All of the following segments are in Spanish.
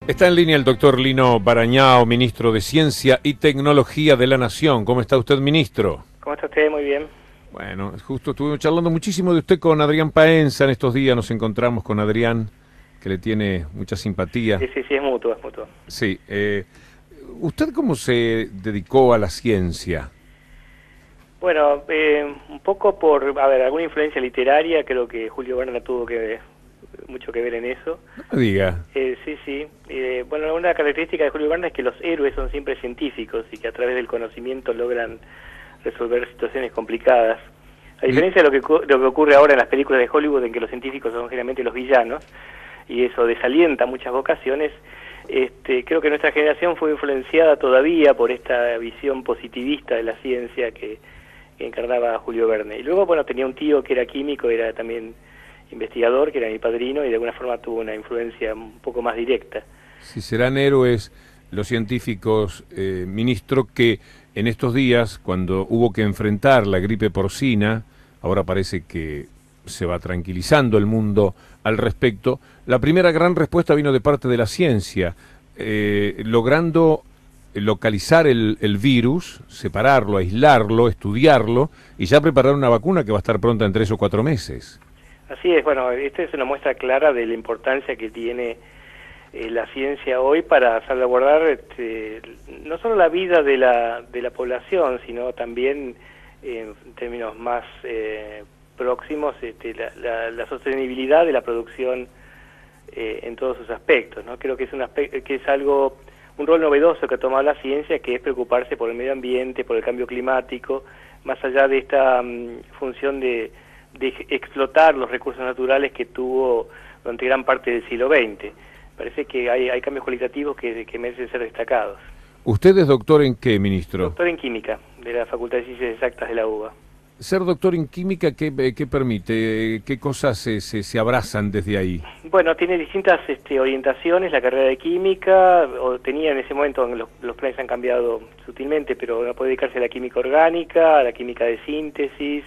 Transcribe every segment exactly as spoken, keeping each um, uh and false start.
Está en línea el doctor Lino Barañao, ministro de Ciencia y Tecnología de la Nación. ¿Cómo está usted, ministro? ¿Cómo está usted? Muy bien. Bueno, justo estuvimos charlando muchísimo de usted con Adrián Paenza. En estos días nos encontramos con Adrián, que le tiene mucha simpatía. Sí, sí, sí, es mutuo, es mutuo. Sí. Eh, ¿Usted cómo se dedicó a la ciencia? Bueno, eh, un poco por, a ver, alguna influencia literaria, creo que Julio Verne tuvo que mucho que ver en eso. No me diga. Eh, sí, sí. Eh, bueno, una característica de Julio Verne es que los héroes son siempre científicos y que a través del conocimiento logran resolver situaciones complicadas. A diferencia de lo que, lo que ocurre ahora en las películas de Hollywood, en que los científicos son generalmente los villanos, y eso desalienta muchas vocaciones, este, creo que nuestra generación fue influenciada todavía por esta visión positivista de la ciencia que, que encarnaba Julio Verne. Y luego, bueno, tenía un tío que era químico, era también investigador, que era mi padrino, y de alguna forma tuvo una influencia un poco más directa. Si serán héroes los científicos, eh, ministro, que en estos días, cuando hubo que enfrentar la gripe porcina, ahora parece que se va tranquilizando el mundo al respecto, la primera gran respuesta vino de parte de la ciencia, eh, logrando localizar el, el virus, separarlo, aislarlo, estudiarlo, y ya preparar una vacuna que va a estar pronta en tres o cuatro meses. Así es, bueno, esta es una muestra clara de la importancia que tiene eh, la ciencia hoy para salvaguardar este, no solo la vida de la, de la población, sino también eh, en términos más eh, próximos este, la, la, la sostenibilidad de la producción eh, en todos sus aspectos, ¿no? Creo que es, un aspecto, que es algo, un rol novedoso que ha tomado la ciencia, que es preocuparse por el medio ambiente, por el cambio climático, más allá de esta um, función de de explotar los recursos naturales que tuvo durante gran parte del siglo veinte. Parece que hay, hay cambios cualitativos que, que merecen ser destacados. ¿Usted es doctor en qué, ministro? Doctor en Química, de la Facultad de Ciencias Exactas de la U B A. Ser doctor en Química, ¿qué, qué permite? ¿Qué cosas se, se, se abrazan desde ahí? Bueno, tiene distintas este, orientaciones, la carrera de Química, o tenía en ese momento, los, los planes han cambiado sutilmente, pero uno puede dedicarse a la química orgánica, a la química de síntesis,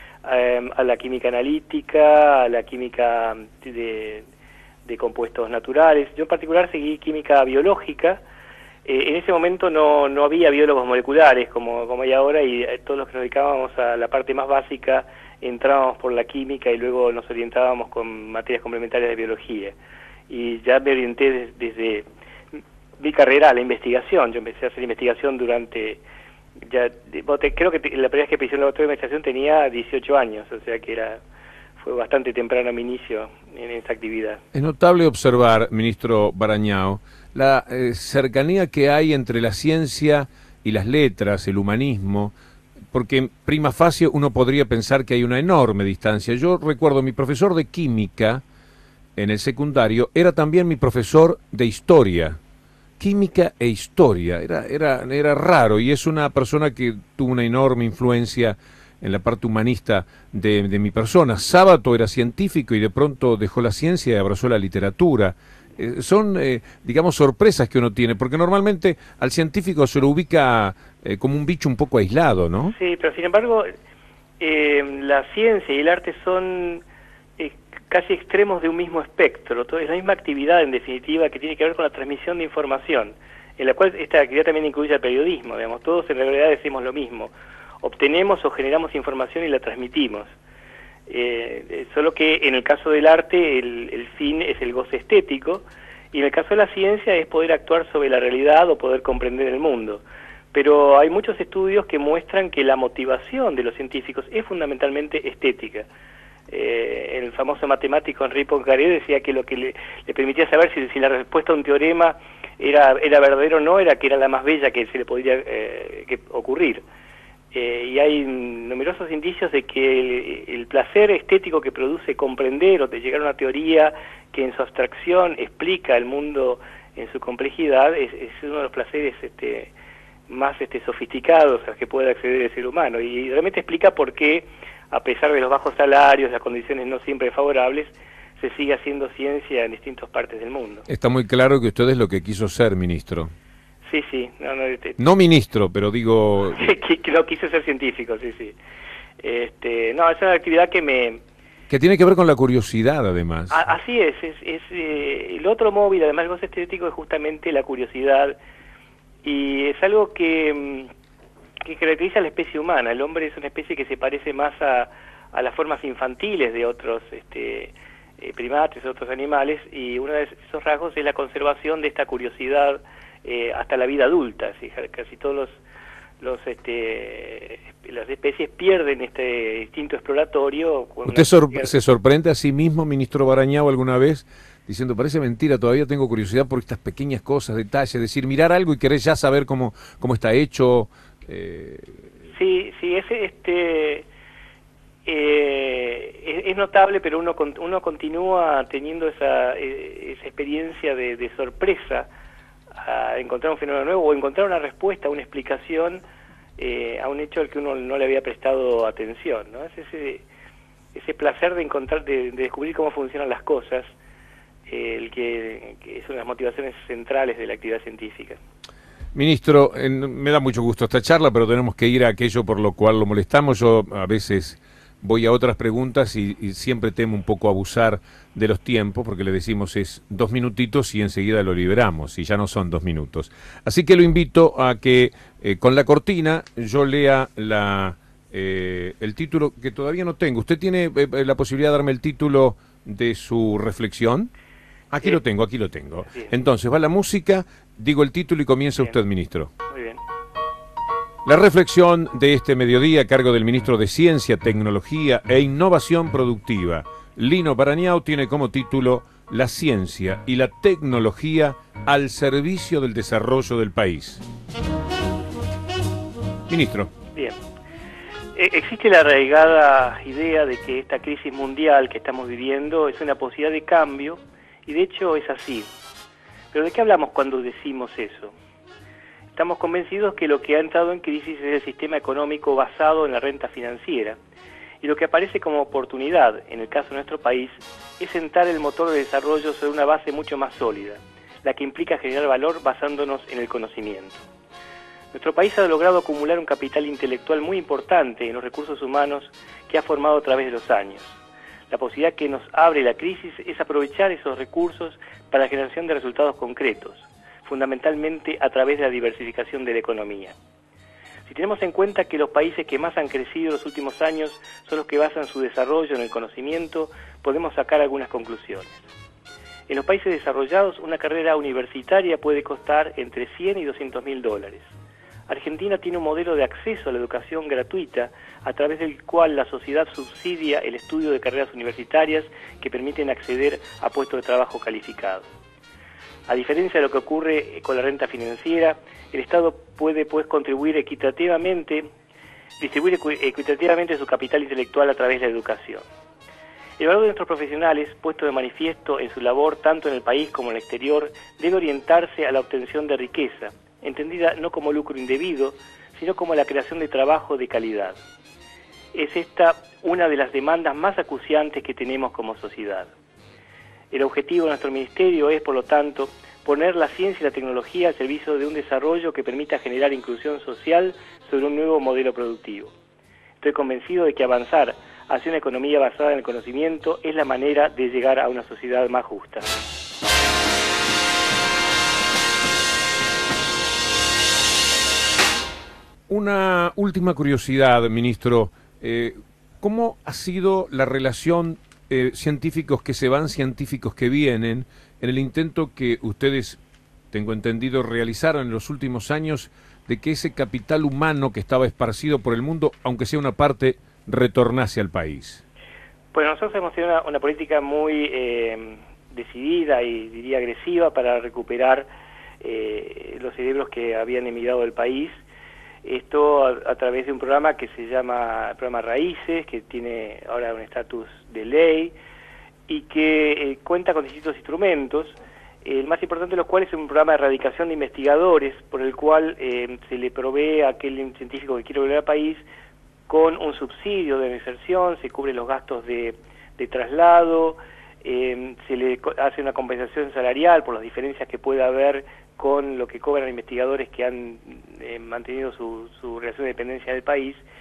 a la química analítica, a la química de, de compuestos naturales. Yo en particular seguí química biológica. Eh, en ese momento no, no había biólogos moleculares como, como hay ahora, y todos los que nos dedicábamos a la parte más básica entrábamos por la química y luego nos orientábamos con materias complementarias de biología. Y ya me orienté desde, desde mi carrera a la investigación. Yo empecé a hacer investigación durante... Ya, creo que la primera vez que empecé en la doctora de investigación tenía dieciocho años, o sea que era fue bastante temprano mi inicio en esta actividad. Es notable observar, ministro Barañao, la eh, cercanía que hay entre la ciencia y las letras, el humanismo, porque prima facie uno podría pensar que hay una enorme distancia. Yo recuerdo, mi profesor de química en el secundario era también mi profesor de historia. Química e historia, era, era, era raro, y es una persona que tuvo una enorme influencia en la parte humanista de, de mi persona. Sábato era científico y de pronto dejó la ciencia y abrazó la literatura. Eh, son, eh, digamos, sorpresas que uno tiene, porque normalmente al científico se lo ubica eh, como un bicho un poco aislado, ¿no? Sí, pero sin embargo, eh, la ciencia y el arte son eh, casi extremos de un mismo espectro. Todo es la misma actividad, en definitiva, que tiene que ver con la transmisión de información, en la cual esta actividad también incluye el periodismo. Digamos, todos en realidad decimos lo mismo: obtenemos o generamos información y la transmitimos. Eh, solo que en el caso del arte el, el fin es el goce estético, y en el caso de la ciencia es poder actuar sobre la realidad o poder comprender el mundo. Pero hay muchos estudios que muestran que la motivación de los científicos es fundamentalmente estética. Eh, el famoso matemático Henri Poincaré decía que lo que le, le permitía saber si, si la respuesta a un teorema era, era verdadero o no, era que era la más bella que se le podría eh, que ocurrir. Eh, y hay numerosos indicios de que el, el placer estético que produce comprender o de llegar a una teoría que en su abstracción explica el mundo en su complejidad es, es uno de los placeres este, más este, sofisticados a los que puede acceder el ser humano, y realmente explica por qué, a pesar de los bajos salarios, las condiciones no siempre favorables, se sigue haciendo ciencia en distintas partes del mundo. Está muy claro que usted es lo que quiso ser, ministro. Sí, sí. No, no, este, no ministro, pero digo... que, que no quise ser científico, sí, sí. Este, no, es una actividad que me... Que tiene que ver con la curiosidad, además. A, así es, es, es eh, el otro móvil, además del goce estético, es justamente la curiosidad, y es algo que, que caracteriza a la especie humana. El hombre es una especie que se parece más a, a las formas infantiles de otros este, eh, primates, otros animales, y uno de esos rasgos es la conservación de esta curiosidad eh, hasta la vida adulta. ¿Sí? Casi todos los los este las especies pierden este instinto exploratorio. ¿Usted sor se sorprende a sí mismo, ministro Barañao, alguna vez diciendo, parece mentira, todavía tengo curiosidad por estas pequeñas cosas, detalles, es decir, mirar algo y querer ya saber cómo cómo está hecho? Eh... Sí, sí, es este eh, es, es notable, pero uno uno continúa teniendo esa esa experiencia de, de sorpresa a encontrar un fenómeno nuevo o encontrar una respuesta, una explicación eh, a un hecho al que uno no le había prestado atención, ¿no? Es ese, ese placer de encontrar, de, de descubrir cómo funcionan las cosas, eh, el que, que es una de las motivaciones centrales de la actividad científica. Ministro, en, me da mucho gusto esta charla, pero tenemos que ir a aquello por lo cual lo molestamos. Yo a veces voy a otras preguntas y, y siempre temo un poco abusar de los tiempos, porque le decimos es dos minutitos y enseguida lo liberamos, y ya no son dos minutos. Así que lo invito a que eh, con la cortina yo lea la, eh, el título, que todavía no tengo. ¿Usted tiene eh, la posibilidad de darme el título de su reflexión? Aquí sí. Lo tengo, aquí lo tengo. Bien. Entonces va la música, digo el título y comienza Bien. Usted, ministro. Muy bien. La reflexión de este mediodía a cargo del ministro de Ciencia, Tecnología e Innovación Productiva, Lino Barañao, tiene como título La ciencia y la tecnología al servicio del desarrollo del país. Ministro. Bien. Eh, existe la arraigada idea de que esta crisis mundial que estamos viviendo es una posibilidad de cambio, y de hecho es así. Pero ¿de qué hablamos cuando decimos eso? Estamos convencidos que lo que ha entrado en crisis es el sistema económico basado en la renta financiera, y lo que aparece como oportunidad, en el caso de nuestro país, es sentar el motor de desarrollo sobre una base mucho más sólida, la que implica generar valor basándonos en el conocimiento. Nuestro país ha logrado acumular un capital intelectual muy importante en los recursos humanos que ha formado a través de los años. La posibilidad que nos abre la crisis es aprovechar esos recursos para la generación de resultados concretos, fundamentalmente a través de la diversificación de la economía. Si tenemos en cuenta que los países que más han crecido en los últimos años son los que basan su desarrollo en el conocimiento, podemos sacar algunas conclusiones. En los países desarrollados, una carrera universitaria puede costar entre cien y doscientos mil dólares. Argentina tiene un modelo de acceso a la educación gratuita, a través del cual la sociedad subsidia el estudio de carreras universitarias que permiten acceder a puestos de trabajo calificados. A diferencia de lo que ocurre con la renta financiera, el Estado puede pues contribuir equitativamente, distribuir equitativamente su capital intelectual a través de la educación. El valor de nuestros profesionales, puesto de manifiesto en su labor tanto en el país como en el exterior, debe orientarse a la obtención de riqueza, entendida no como lucro indebido, sino como la creación de trabajo de calidad. Es esta una de las demandas más acuciantes que tenemos como sociedad. El objetivo de nuestro ministerio es, por lo tanto, poner la ciencia y la tecnología al servicio de un desarrollo que permita generar inclusión social sobre un nuevo modelo productivo. Estoy convencido de que avanzar hacia una economía basada en el conocimiento es la manera de llegar a una sociedad más justa. Una última curiosidad, ministro. Eh, ¿Cómo ha sido la relación eh, científicos que se van, científicos que vienen, en el intento que ustedes, tengo entendido, realizaron en los últimos años de que ese capital humano que estaba esparcido por el mundo, aunque sea una parte, retornase al país? Bueno, nosotros hemos tenido una, una política muy eh, decidida y diría agresiva para recuperar eh, los cerebros que habían emigrado del país. Esto a, a través de un programa que se llama el programa Raíces, que tiene ahora un estatus de ley y que eh, cuenta con distintos instrumentos, el más importante de los cuales es un programa de erradicación de investigadores, por el cual eh, se le provee a aquel científico que quiere volver al país con un subsidio de inserción, se cubren los gastos de, de traslado, eh, se le hace una compensación salarial por las diferencias que pueda haber con lo que cobran investigadores que han eh, mantenido su, su relación de dependencia del país,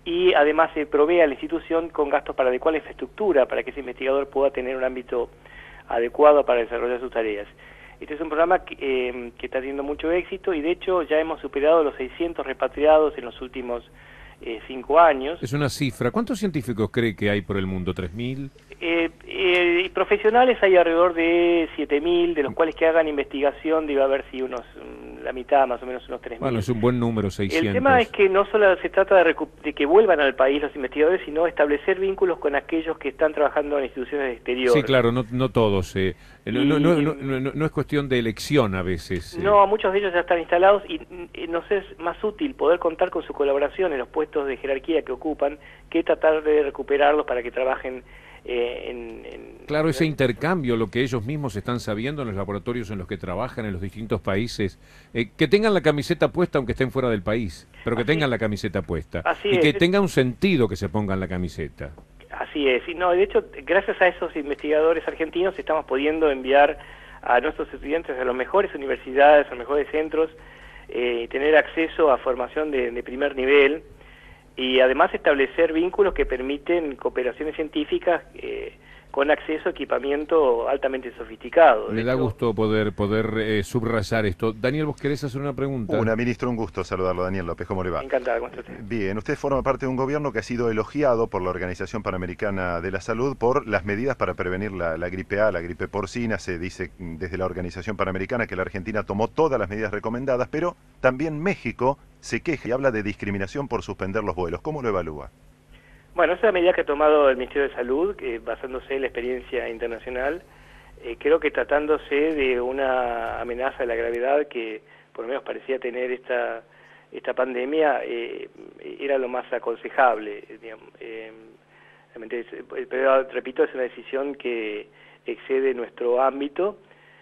y además se provee a la institución con gastos para adecuar la infraestructura, para que ese investigador pueda tener un ámbito adecuado para desarrollar sus tareas. Este es un programa que, eh, que está teniendo mucho éxito y de hecho ya hemos superado los seiscientos repatriados en los últimos eh, cinco años. Es una cifra. ¿Cuántos científicos cree que hay por el mundo? ¿tres mil? Eh, eh, profesionales hay alrededor de siete mil, de los cuales que hagan investigación debe haber si unos, la mitad, más o menos unos tres mil. Bueno, es un buen número, seiscientos. El tema es que no solo se trata de, de que vuelvan al país los investigadores, sino establecer vínculos con aquellos que están trabajando en instituciones de exterior. Sí, claro, no, no todos. Eh. No, y, no, no, no, no, no es cuestión de elección a veces. Eh. No, muchos de ellos ya están instalados y eh, nos es más útil poder contar con su colaboración en los puestos de jerarquía que ocupan que tratar de recuperarlos para que trabajen Eh, en, en, claro, ese intercambio, lo que ellos mismos están sabiendo en los laboratorios en los que trabajan en los distintos países, eh, que tengan la camiseta puesta aunque estén fuera del país, pero que así, tengan la camiseta puesta así y es. que tenga un sentido que se pongan la camiseta. Así es, y no, de hecho, gracias a esos investigadores argentinos estamos pudiendo enviar a nuestros estudiantes a las mejores universidades, a los mejores centros, eh, tener acceso a formación de, de primer nivel, y además establecer vínculos que permiten cooperaciones científicas eh, con acceso a equipamiento altamente sofisticado. Me da hecho, gusto poder poder eh, subrayar esto. Daniel, ¿vos querés hacer una pregunta? Una, ministro, un gusto saludarlo. Daniel López, ¿cómo le va? Encantado, ¿cómo está usted? Bien, usted forma parte de un gobierno que ha sido elogiado por la Organización Panamericana de la Salud por las medidas para prevenir la, la gripe A, la gripe porcina. Se dice desde la Organización Panamericana que la Argentina tomó todas las medidas recomendadas, pero también México se queja y habla de discriminación por suspender los vuelos. ¿Cómo lo evalúa? Bueno, esa es la medida que ha tomado el Ministerio de Salud, que basándose en la experiencia internacional, eh, creo que tratándose de una amenaza de la gravedad que por lo menos parecía tener esta esta pandemia, eh, era lo más aconsejable, digamos. Eh, realmente, pero repito, es una decisión que excede nuestro ámbito,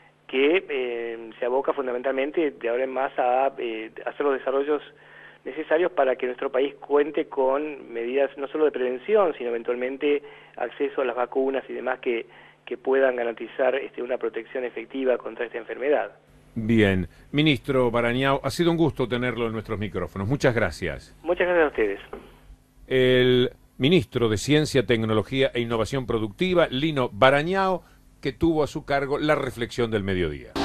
que eh, se aboca fundamentalmente de ahora en más a eh, hacer los desarrollos necesarios para que nuestro país cuente con medidas no solo de prevención, sino eventualmente acceso a las vacunas y demás que, que puedan garantizar este, una protección efectiva contra esta enfermedad. Bien. Ministro Barañao, ha sido un gusto tenerlo en nuestros micrófonos. Muchas gracias. Muchas gracias a ustedes. El ministro de Ciencia, Tecnología e Innovación Productiva, Lino Barañao, que tuvo a su cargo la reflexión del mediodía.